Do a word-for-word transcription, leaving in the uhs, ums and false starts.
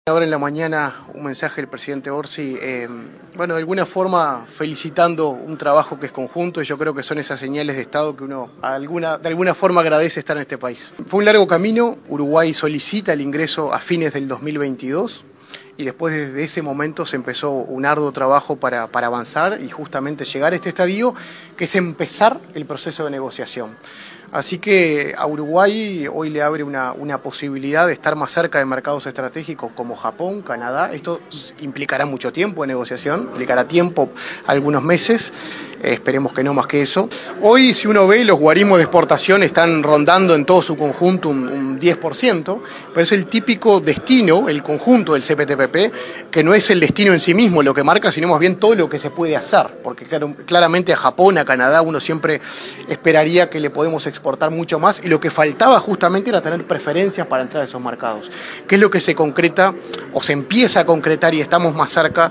Ahora en la mañana un mensaje del presidente Orsi, eh, bueno, de alguna forma felicitando un trabajo que es conjunto, y yo creo que son esas señales de Estado que uno alguna, de alguna forma agradece estar en este país. Fue un largo camino, Uruguay solicita el ingreso a fines del dos mil veintidós, y después desde ese momento se empezó un arduo trabajo para, para avanzar y justamente llegar a este estadio, que es empezar el proceso de negociación. Así que a Uruguay hoy le abre una, una posibilidad de estar más cerca de mercados estratégicos como Japón, Canadá. Esto implicará mucho tiempo de negociación, implicará tiempo, algunos meses, eh, esperemos que no más que eso. Hoy, si uno ve, los guarismos de exportación están rondando en todo su conjunto un, un diez por ciento, pero es el típico destino, el conjunto del C P T P P, que no es el destino en sí mismo lo que marca, sino más bien todo lo que se puede hacer, porque claro, claramente a Japón, a Canadá, uno siempre esperaría que le podemos exportar mucho más, y lo que faltaba justamente era tener preferencias para entrar a esos mercados, que es lo que se concreta o se empieza a concretar, y estamos más cerca